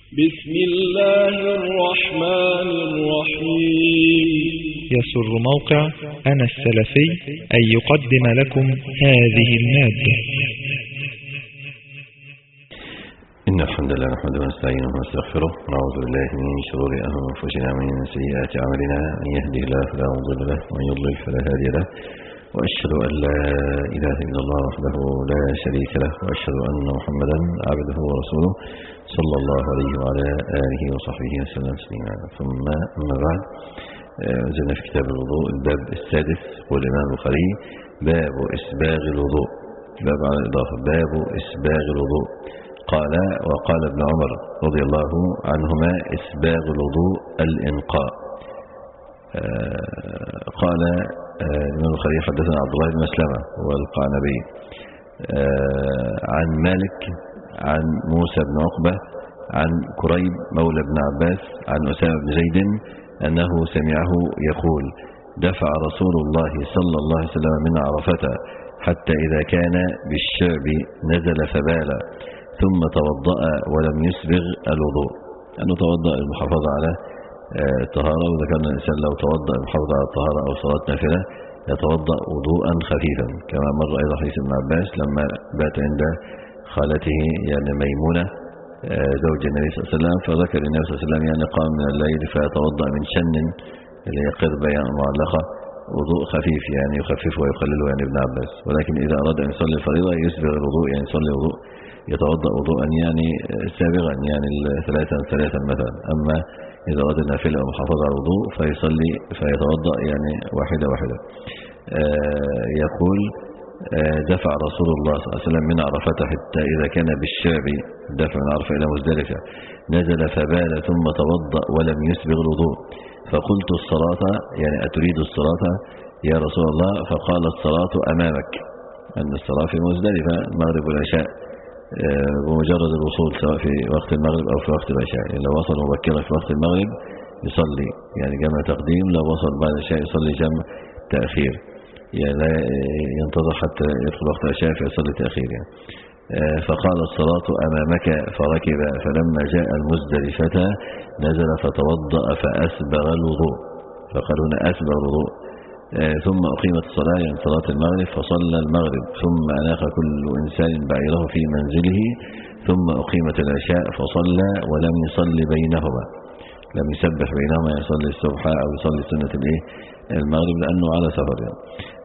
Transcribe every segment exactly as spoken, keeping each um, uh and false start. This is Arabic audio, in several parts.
بسم الله الرحمن الرحيم. يسر موقع أنا السلفي أن يقدم لكم هذه المادة. إن الحمد لله نحمده ونستعينه ونستغفره ونعوذ بالله من شرور أنفسنا ومن سيئات أعمالنا، من يهده الله فلا مضل له ومن يضلل فلا هادي له، وأشهد أن لا إله إلا الله وحده لا شريك له، وأشهد أن محمدا عبده ورسوله صلى الله عليه وعلى آله وصحبه وسلم تسليما. ثم أما بعد، زلنا في كتاب الوضوء الباب السادس، يقول الإمام البخاري: باب إسباغ الوضوء. باب على الإضافة، باب إسباغ الوضوء. قال: وقال ابن عمر رضي الله عنهما: إسباغ الوضوء الإنقاء. قال الإمام البخاري: حدثنا عبد الله بن مسلمة والقعنبي عن مالك عن موسى بن عقبة عن كريب مولى بن عباس عن أسامة بن زيد أنه سمعه يقول: دفع رسول الله صلى الله عليه وسلم من عرفة حتى إذا كان بالشعب نزل فبال، ثم توضأ ولم يسبغ الوضوء. أنه توضأ المحافظة على الطهارة، وذكرنا الإنسان لو توضأ المحافظة على الطهارة أو صلاة نافلة يتوضأ وضوءا خفيفا، كما مر أيضا حديث ابن عباس لما بات عند خالته يعني ميمونة زوج النبي صلى الله عليه وسلم، فذكر النبي صلى الله عليه وسلم يعني قام من الليل فيتوضأ من شن اللي هي قربة معلقة، وضوء خفيف يعني يخففه ويقلله يعني ابن عباس. ولكن إذا أراد أن يصلي الفريضة يسبغ الوضوء، يعني يصلي وضوء يتوضأ وضوءا يعني سابغا، يعني ثلاثا ثلاثا مثلا. أما إذا أراد النافلة أو محافظة على الوضوء فيصلي فيتوضأ يعني واحدة واحدة. آه يقول: آه دفع رسول الله صلى الله عليه وسلم من عرفة حتى إذا كان بالشعب، دفع من عرفة إلى مزدلفة، نزل فبال ثم توضأ ولم يسبغ الوضوء، فقلت: الصلاة يعني أتريد الصلاة يا رسول الله؟ فقال: الصلاة أمامك. أن الصلاة في مزدلفة المغرب والعشاء بمجرد الوصول، سواء في وقت المغرب أو في وقت العشاء. يعني لو وصل مبكرا في وقت المغرب يصلي يعني جمع تقديم، لو وصل بعد العشاء يصلي جمع تأخير، يعني لا ينتظر حتى يدخل وقت العشاء فيصلي تأخير يعني. فقال: الصلاة أمامك. فركب، فلما جاء المزدلفة نزل فتوضأ فأسبغ الوضوء. فقال هنا أسبغ الوضوء. ثم أقيمت الصلاة يعني صلاة المغرب، فصلى المغرب، ثم أناخ كل إنسان بعيره في منزله، ثم أقيمت العشاء فصلى ولم يصلي بينهما، لم يسبح بينهما، يصلي الصبح أو يصلي سنة الإيه المغرب لأنه على سفر يعني.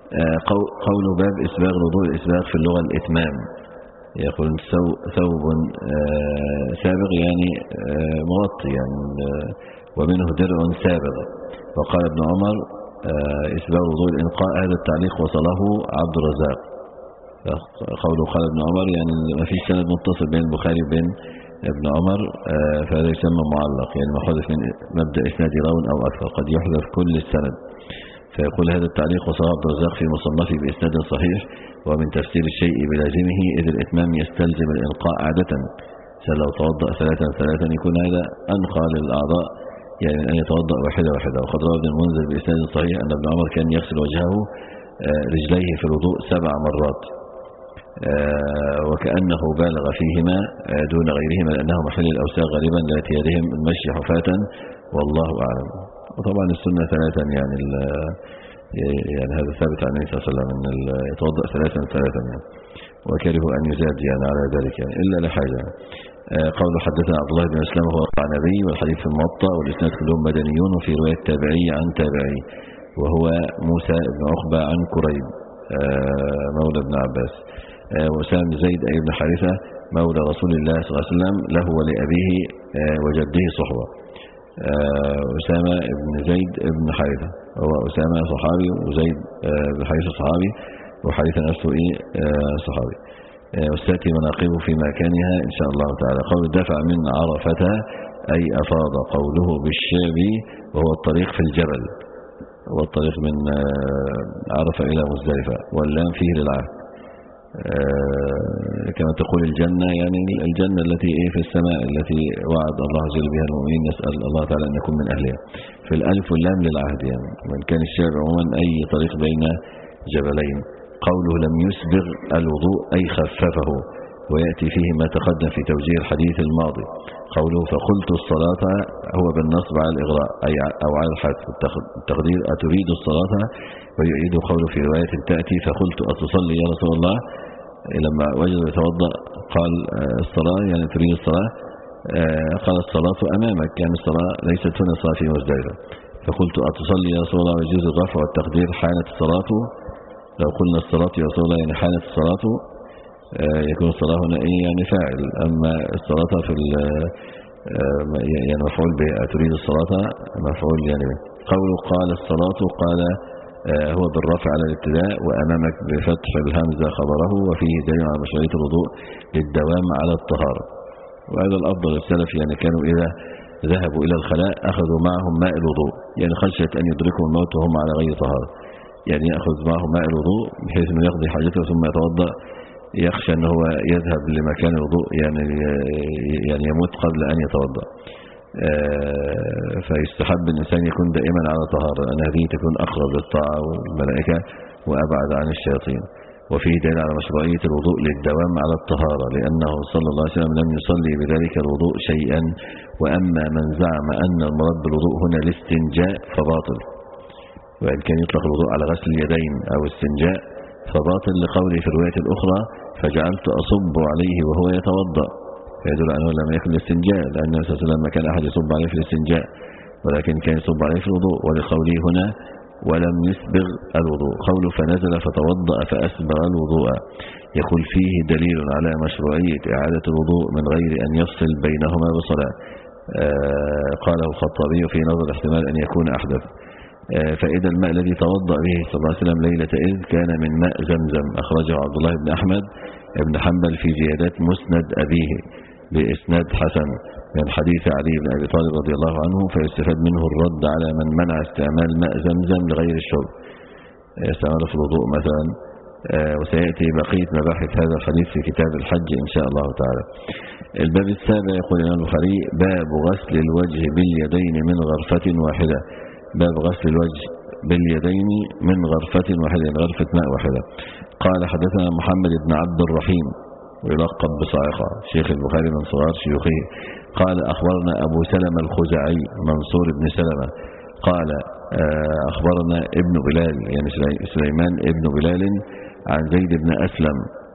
قول باب إسباغ الوضوء. الإسباغ في اللغة الإتمام، يقول ثوب سابغ يعني مغطي يعني، ومنه درع سابغ. وقال ابن عمر: إسباغ وضوء الإنقاء. هذا التعليق وصله عبد الرزاق. قوله قال ابن عمر يعني ما فيش سند متصل بين البخاري وبين ابن عمر، فهذا يسمى معلق، يعني ما حذف من مبدأ إسناد راو أو أكثر، قد يحذف كل السند. فيقول: هذا التعليق وصله عبد الرزاق في مصنفه بإسناد صحيح، ومن تفسير الشيء بلازمه، إذ الإتمام يستلزم الإنقاء عادة. لو توضأ ثلاثا ثلاثا يكون هذا أنقى للأعضاء، يعني أن يتوضأ واحدة واحدة. وقد روى ابن المنذر بإسناد صحيح أن ابن عمر كان يغسل وجهه رجليه في الوضوء سبع مرات، وكأنه بالغ فيهما دون غيرهما، لأنه محل الأوساخ غالبا لاتي يدهم المشي حفاة، والله أعلم. وطبعا السنة ثلاثا يعني يعني هذا ثابت عن النبي صلى الله عليه وسلم أن يتوضأ ثلاثا ثلاثا يعني، وكره أن يزاد يعني على ذلك يعني إلا لحاجة. قول حدثنا عبد الله بن مسلمة هو القعنبي، والحديث في الموطأ، والإسناد كلهم مدنيون، وفي رواية تابعي عن تابعي، وهو موسى بن عقبة عن كريب مولى ابن عباس. وأسامة بن زيد أي بن حارثة مولى رسول الله صلى الله عليه وسلم، له ولأبيه وجده صحبة. أسامة بن زيد بن حارثة، هو أسامة صحابي، وزيد بن حارثة صحابي، وحارثة نفسه إيه صحابي. وستأتي مناقبه في مكانها إن شاء الله تعالى. قول دفع من عرفة أي أفاض. قوله بالشعب وهو الطريق في الجبل، هو الطريق من عرفة إلى مزدلفة، واللام فيه للعهد. كما تقول الجنة يعني الجنة التي إيه في السماء، التي وعد الله جل بها المؤمنين، نسأل الله تعالى أن يكون من أهلها. في الألف واللام للعهد يعني، وإن كان الشعب عموما أي طريق بين جبلين. قوله لم يسبغ الوضوء أي خففه، ويأتي فيه ما تقدم في توجيه الحديث الماضي. قوله فقلت الصلاة هو بالنصب على الإغراء أي أو على الحذف، التقدير أتريد الصلاة، ويعيد قوله في رواية تأتي فقلت أتصلي يا رسول الله، لما وجد يتوضأ قال الصلاة يعني تريد الصلاة، قال الصلاة أمامك، يعني الصلاة ليست هنا، الصلاة في مزدلفة. فقلت أتصلي يا رسول الله، ويجوز الرفع والتقدير حانت الصلاة، لو قلنا الصلاة يا رسول الله يعني حانت الصلاة يكون الصلاة هنا إيه يعني فاعل، أما الصلاة في يعني مفعول به، تريد الصلاة مفعول يعني به. قوله قال الصلاة قال هو بالرفع على الابتداء، وأمامك بفتح الهمزة خبره، وفيه دليل على مشروعية الوضوء للدوام على الطهارة. وهذا الأفضل السلف يعني كانوا إذا ذهبوا إلى الخلاء أخذوا معهم ماء الوضوء، يعني خشية أن يدركهم الموت وهم على غير طهارة، يعني يأخذ معهم ماء الوضوء بحيث أنه يقضي حاجته ثم يتوضأ، يخشى أنه هو يذهب لمكان الوضوء يعني يعني يموت قبل أن يتوضأ. فيستحب الإنسان يكون دائما على طهارة، أن هذه تكون أقرب للطاعة والملائكة وأبعد عن الشياطين. وفيه دليل على مشروعية الوضوء للدوام على الطهارة، لأنه صلى الله عليه وسلم لم يصلي بذلك الوضوء شيئا. وأما من زعم أن المراد بالوضوء هنا الاستنجاء فباطل، وإن كان يطلق الوضوء على غسل اليدين أو استنجاء فباطل، لقوله في الرواية الأخرى فجعلت أصب عليه وهو يتوضأ، فيدل أنه لم يكن الاستنجاء، لأن النبي صلى الله عليه وسلم ما كان أحد يصب عليه في الاستنجاء، ولكن كان يصب عليه في الوضوء. ولقوله هنا ولم يسبغ الوضوء، قوله فنزل فتوضأ فأسبغ الوضوء، يقول فيه دليل على مشروعية إعادة الوضوء من غير أن يفصل بينهما بصلاة. آه قاله الخطابي في نظر احتمال أن يكون أحدث. آه فإذا الماء الذي توضأ به صلى الله عليه وسلم ليلة إذ كان من ماء زمزم، أخرجه عبد الله بن أحمد بن حنبل في زيادات مسند أبيه بإسناد حسن من حديث علي بن أبي طالب رضي الله عنه، فيستفاد منه الرد على من منع استعمال ماء زمزم لغير الشرب، استعماله في الوضوء مثلا. آه وسيأتي بقية مباحث هذا الحديث في كتاب الحج إن شاء الله تعالى. الباب السابع يقول الإمام البخاري باب غسل الوجه باليدين من غرفة واحدة، باب غسل الوجه باليدين من غرفة واحدة، غرفة ماء واحدة. قال حدثنا محمد بن عبد الرحيم ويلقب بصاعقة، شيخ البخاري من صغار شيوخه. قال أخبرنا أبو سلمة الخزاعي منصور بن سلمة قال أخبرنا ابن بلال يعني سليمان ابن بلال عن زيد بن أسلم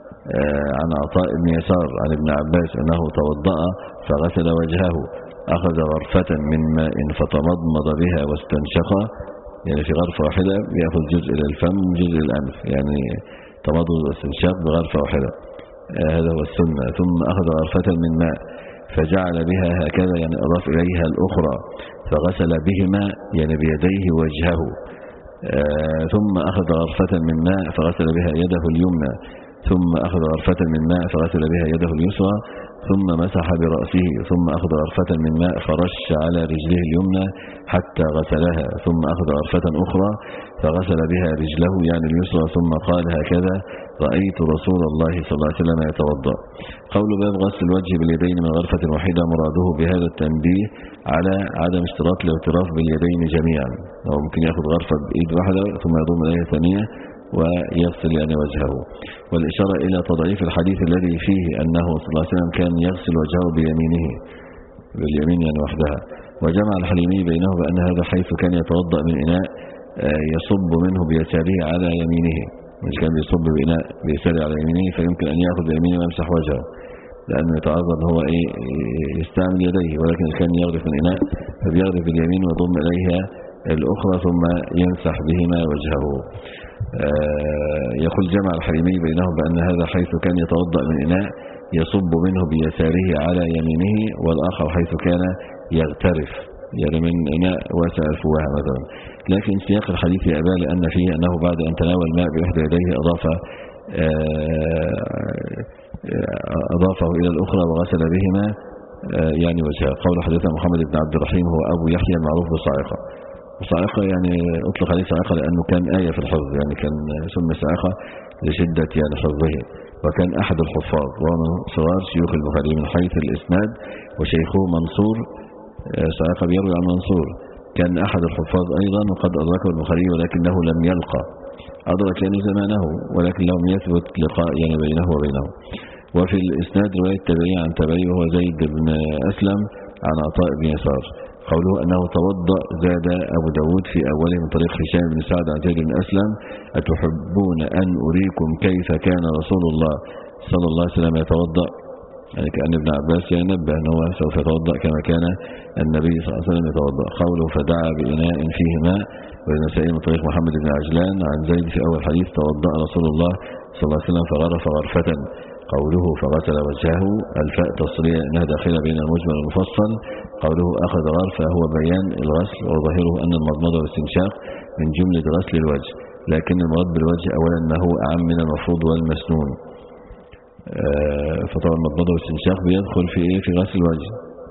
عن عطاء بن يسار عن ابن عباس أنه توضأ فغسل وجهه، أخذ غرفة من ماء فتمضمض بها واستنشق، يعني في غرفة واحدة يأخذ جزء للفم جزء للأنف، يعني تمضمض واستنشاق بغرفة واحدة، هذا هو السنة. ثم أخذ غرفة من ماء فجعل بها هكذا، يعني أضاف إليها الأخرى، فغسل بهما يعني بيديه وجهه. ثم أخذ غرفة من ماء فغسل بها يده اليمنى، ثم أخذ غرفة من ماء فغسل بها يده اليسرى، ثم مسح برأسه، ثم أخذ غرفة من ماء فرش على رجله اليمنى حتى غسلها، ثم أخذ غرفة أخرى فغسل بها رجله يعني اليسرى، ثم قال هكذا رأيت رسول الله صلى الله عليه وسلم يتوضأ. قول باب غسل الوجه باليدين من غرفة واحدة مراده بهذا التنبيه على عدم اشتراط الاغتراف باليدين جميعا، أو ممكن يأخذ غرفة بإيد واحدة ثم يضم إليها ثانية ويغسل يعني وجهه. والإشارة إلى تضعيف الحديث الذي فيه أنه صلى الله عليه وسلم كان يغسل وجهه بيمينه، باليمين يعني وحدها. وجمع الحليمي بينه بأن هذا حيث كان يتوضأ من إناء يصب منه بيساره على يمينه، مش كان يصب بإناء بيساره على يمينه فيمكن أن يأخذ بيمينه ويمسح وجهه، لأنه يتعرض هو إيه يستعمل يديه، ولكن كان يغرف من إناء فبيغرف باليمين ويضم إليها الأخرى ثم يمسح بهما وجهه. آه يقول جمع الحليمي بينه بأن هذا حيث كان يتوضأ من إناء يصب منه بيساره على يمينه، والآخر حيث كان يغترف يعني من إناء واسع الفواه مثلا. لكن سياق الحديث يأبى لأن فيه أنه بعد أن تناول الماء بإحدى يديه أضاف آه أضافه إلى الأخرى وغسل بهما آه يعني وجهه. قول حدثنا محمد بن عبد الرحيم هو أبو يحيى المعروف بصاعقة. صاعقة يعني أطلق عليه صاعقة لأنه كان آية في الحفظ، يعني كان سمي صاعقة لشدة يعني حفظه، وكان أحد الحفاظ ومن صغار شيوخ البخاري من حيث الإسناد، وشيخه منصور صاعقة بيروي عن منصور كان أحد الحفاظ أيضا، وقد أدركه البخاري ولكنه لم يلقى، أدرك يعني زمانه ولكن لم يثبت لقاء يعني بينه وبينه. وفي الإسناد رواية تابعي عن تابعي وهو زيد بن أسلم عن عطاء بن يسار. قوله أنه توضأ زاد أبو داود في أوله من طريق هشام بن سعد عن زيد بن أسلم: أتحبون أن أريكم كيف كان رسول الله صلى الله عليه وسلم يتوضأ؟ يعني كأن ابن عباس ينبه أنه سوف يتوضأ كما كان النبي صلى الله عليه وسلم يتوضأ. قوله فدعا بإناء فيه ماء، والنسائي من طريق محمد بن عجلان عن زيد في أول حديث: توضأ رسول الله صلى الله عليه وسلم فغرف غرفة. قوله فغسل وجهه، الفاء تصرية انها داخله بين المجمل والمفصل. قوله اخذ غرفة هو بيان الغسل، وظاهره ان المضمضة والاستنشاق من جملة غسل الوجه، لكن المراد بالوجه اولا ما هو اعم من المفروض والمسنون. فطبعا المضمضة والاستنشاق بيدخل في ايه في غسل الوجه،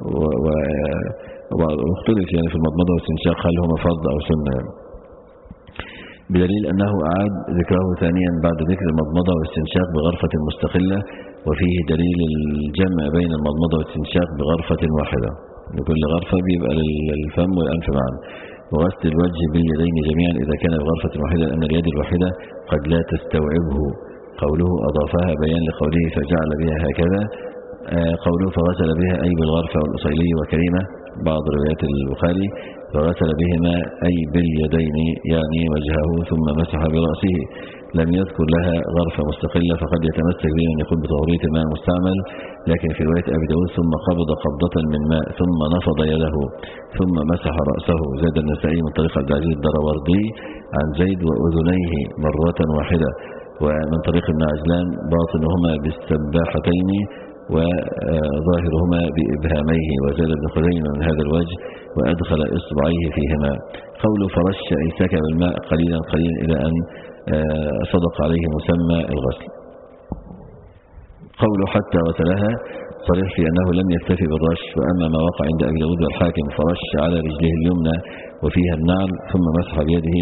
واختلف يعني في المضمضة والاستنشاق هل هما فرض او سنة يعني. بدليل أنه أعاد ذكره ثانيا بعد ذكر المضمضة والاستنشاق بغرفة مستقلة، وفيه دليل الجمع بين المضمضة والاستنشاق بغرفة واحدة، لكل غرفة بيبقى للفم والأنف معا. وغسل الوجه باليدين جميعا إذا كان بغرفة واحدة، لأن اليد الواحدة قد لا تستوعبه. قوله أضافها بيان لقوله فجعل بها هكذا. قوله فغسل بها أي بالغرفة والأصيلي وكريمة، بعض روايات البخاري فغسل بهما أي باليدين يعني وجهه ثم مسح برأسه. لم يذكر لها غرفة مستقلة، فقد يتمسك به من يقول بتوريط الماء المستعمل، لكن في رواية أبي داود ثم قبض قبضة من ماء ثم نفض يده ثم مسح رأسه. زاد النسائي من طريق عبد العزيز الدروردي عن زيد وأذنيه مرة واحدة، ومن طريق ابن عجلان باطنهما بالسباحتين وظاهرهما بإبهاميه. وزاد ابن خزيمة من هذا الوجه وأدخل إصبعيه فيهما. قوله فرش أي سكب الماء قليلا قليلا إلى أن صدق عليه مسمى الغسل. قوله حتى غسلها صريح في أنه لم يكتفي بالرش. وأما ما وقع عند أبي داود والحاكم فرش على رجله اليمنى وفيها النعل ثم مسح بيده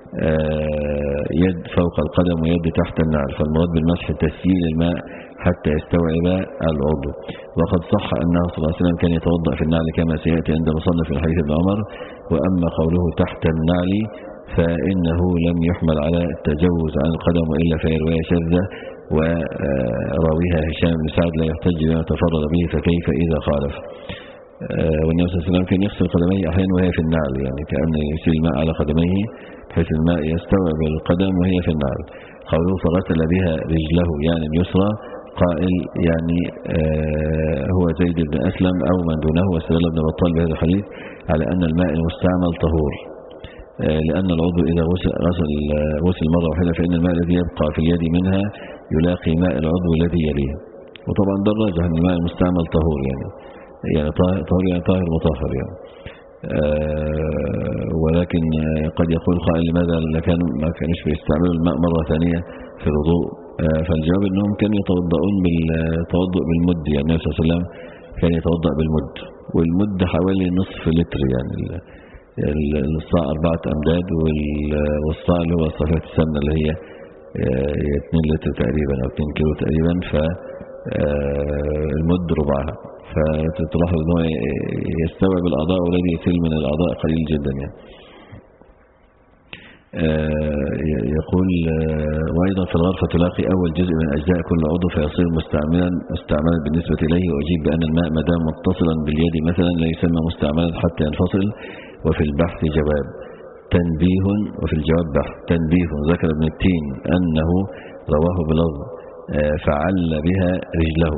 يد فوق القدم ويد تحت النعل، فالمراد بالمسح تسييل الماء حتى يستوعب العضو. وقد صح أنه صلى الله عليه وسلم كان يتوضأ في النعل كما سيأتي عند مصنف في الحديث ابن عمر. وأما قوله تحت النعل فإنه لم يحمل على التجوز عن القدم، وإلا فهي رواية شاذة وراويها هشام بن سعد لا يحتج بما تفرد به، فكيف إذا خالف. والنبي صلى الله عليه وسلم كان يغسل قدميه أحيانا وهي في النعل، يعني كأن يسيل الماء على قدميه بحيث الماء يستوعب القدم وهي في النعل. قوله فغسل بها رجله يعني اليسرى، قائل يعني آه هو زيد بن أسلم أو من دونه. واستدل ابن بطال بهذا الحديث على أن الماء المستعمل طهور، آه لأن العضو إذا غسل, غسل, غسل مرة واحدة فإن الماء الذي يبقى في اليد منها يلاقي ماء العضو الذي يليه. وطبعا ده الراجح أن الماء المستعمل طهور، يعني يعني طهور يعني طاهر مطهر يعني. آه ولكن قد يقول قائل لماذا كان ما كانش بيستعملوا الماء مرة ثانية في الوضوء؟ آه فالجواب انهم كانوا يتوضؤون بالتوضؤ بالمد، يعني النبي صلى الله عليه وسلم كان يتوضأ بالمد، والمد حوالي نصف لتر، يعني الصاع أربعة أمداد، والصاع اللي هو صفيحة السمنة اللي هي اثنين لتر تقريبا أو اثنين كيلو تقريبا، فالمد ربعها. فتلاحظ أنه يستوعب الأعضاء والذي يسيل من الأعضاء قليل جدا يعني. يقول وأيضا في الغرفة تلاقي أول جزء من أجزاء كل عضو فيصير مستعملا مستعملا بالنسبة إليه. وأجيب بأن الماء ما دام متصلا باليد مثلا لا يسمى مستعملا حتى ينفصل. وفي البحث جواب تنبيه، وفي الجواب بحث تنبيه. ذكر ابن التين أنه رواه بلفظ فعل بها رجله،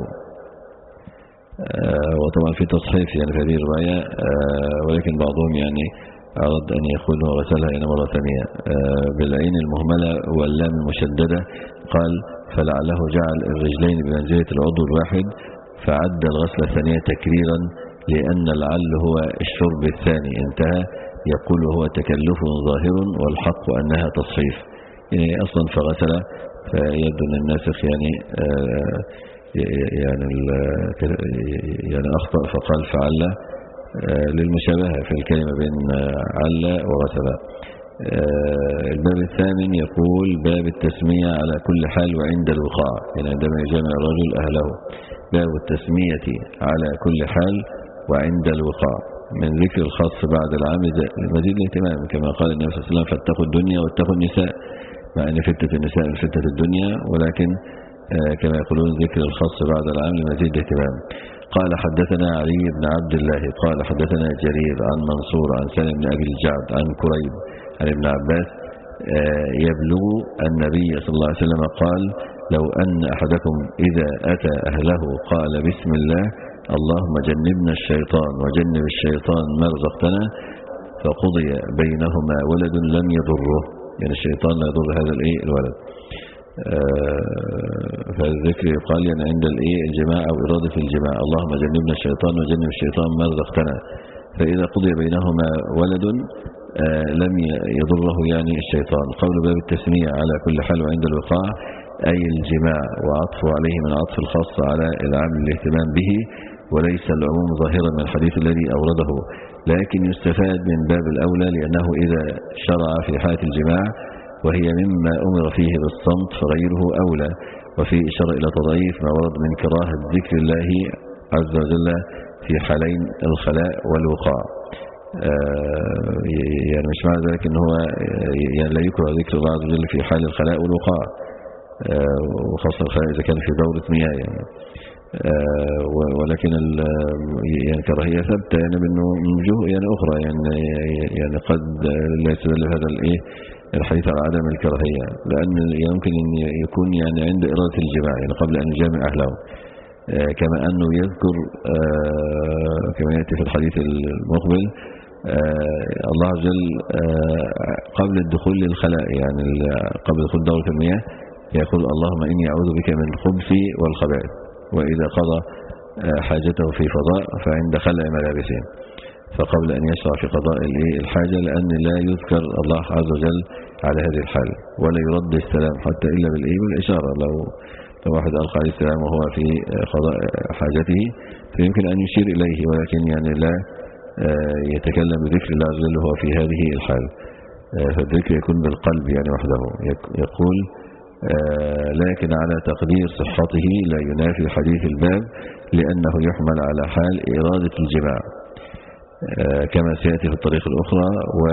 وطبعا في تصحيف يعني في هذه الرواية، ولكن بعضهم يعني أراد أن يقول هو غسلها يعني مرة ثانية بالعين المهملة واللام المشددة. قال فلعله جعل الرجلين بمنزلة العضو الواحد فعد الغسل الثانية تكريرا لأن العل هو الشرب الثاني. انتهى. يقول هو تكلف ظاهر والحق أنها تصحيف، يعني أصلا فغسل فيبدو أن الناسخ يعني يعني يعني أخطأ فقال فعل للمشابهة في الكلمة بين عل وغسل. الباب الثامن يقول باب التسمية على كل حال وعند الوقاع، يعني عندما يجامع الرجل أهله. باب التسمية على كل حال وعند الوقاع، من ذكر الخاص بعد العام مزيد الاهتمام، كما قال النبي صلى الله عليه وسلم فاتقوا الدنيا واتقوا النساء، مع أن فتنة النساء من فتنة الدنيا، ولكن كما يقولون ذكر الخاص بعد العام لمزيد اهتمام. قال حدثنا علي بن عبد الله قال حدثنا جرير عن منصور عن سالم بن أبي الجعد عن كريب عن ابن عباس يبلغ النبي صلى الله عليه وسلم قال لو أن أحدكم إذا أتى أهله قال بسم الله اللهم جنبنا الشيطان وجنب الشيطان ما رزقتنا فقضي بينهما ولد لم يضره، يعني الشيطان لا يضر هذا الايه الولد. فالذكر يقال يعني عند الايه الجماع او إرادة الجماع اللهم جنبنا الشيطان وجنب الشيطان ما رزقتنا، فإذا قضي بينهما ولد لم يضره يعني الشيطان. قول باب التسمية على كل حال وعند الوقاع أي الجماع، وعطفه عليه من عطف الخاص على العام الاهتمام به، وليس العموم ظاهرا من الحديث الذي أورده، لكن يستفاد من باب الأولى لأنه إذا شرع في حالة الجماع وهي مما أمر فيه بالصمت فغيره أولى، وفي إشارة إلى تضعيف ما ورد من كراهة ذكر الله عز وجل في حالين الخلاء والوقاع. يعني مش معنى ذلك أنه يعني لا يكره ذكر الله عز وجل في حال الخلاء والوقاع، وخاصة الخلاء إذا كان في دورة مياه يعني. ولكن يعني كراهية ثابتة يعني منه من وجوه يعني أخرى، يعني يعني قد لا يستدل هذا الإيه الحديث على عدم الكراهية، لأن يمكن أن يكون يعني عند إرادة الجماع يعني قبل أن يجامع أهله، كما أنه يذكر كما يأتي في الحديث المقبل الله عز وجل قبل الدخول للخلاء، يعني قبل دخول دورة المياه يقول اللهم إني أعوذ بك من الخبث والخبائث، وإذا قضى حاجته في فضاء فعند خلع ملابسه، فقبل أن يشرع في قضاء الحاجة، لأن لا يذكر الله عز وجل على هذه الحال ولا يرد السلام حتى إلا بالإشارة. لو لو واحد ألقى عليه السلام وهو في قضاء حاجته فيمكن أن يشير إليه، ولكن يعني لا يتكلم بذكر الله عز وجل وهو في هذه الحال، فالذكر يكون بالقلب يعني وحده. يقول لكن على تقدير صحته لا ينافي حديث الباب، لأنه يحمل على حال إرادة الجماع كما سيأتي في الطريق الأخرى،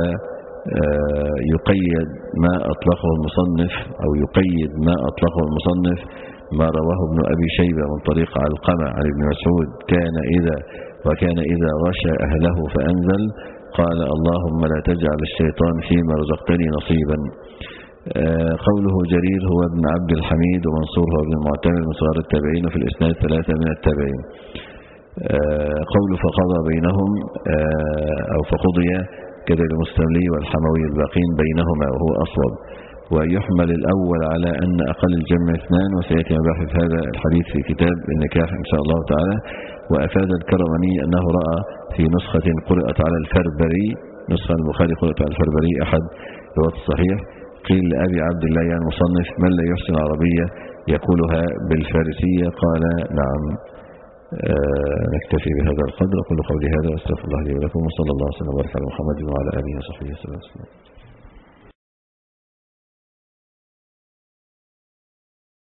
ويقيد ما أطلقه المصنف أو يقيد ما أطلقه المصنف ما رواه ابن أبي شيبة من طريق علقمة عن ابن مسعود كان إذا وكان إذا غشى أهله فأنزل قال اللهم لا تجعل الشيطان فيما رزقتني نصيبا. قوله جرير هو ابن عبد الحميد ومنصور هو ابن المعتمر من صغار التابعين، وفي الإسناد ثلاثة من التابعين. قوله فقضى بينهم أو فقضي كذا المستملي والحموي الباقين بينهما وهو أصوب، ويحمل الأول على أن أقل الجمع اثنان، وسيأتي مباحث هذا الحديث في كتاب النكاح إن شاء الله تعالى. وأفاد الكرماني أنه رأى في نسخة قرأت على الفربري، نسخة البخاري قرأت على الفربري أحد رواة الصحيح، قيل لأبي عبد الله يعني مصنف من لا يحسن العربية يقولها بالفارسية؟ قال نعم. آه نكتفي بهذا القدر، وكل قولي هذا واستغفر الله لي ولكم، وصلى الله وسلم وبارك على محمد وعلى آله وصحبه وسلم.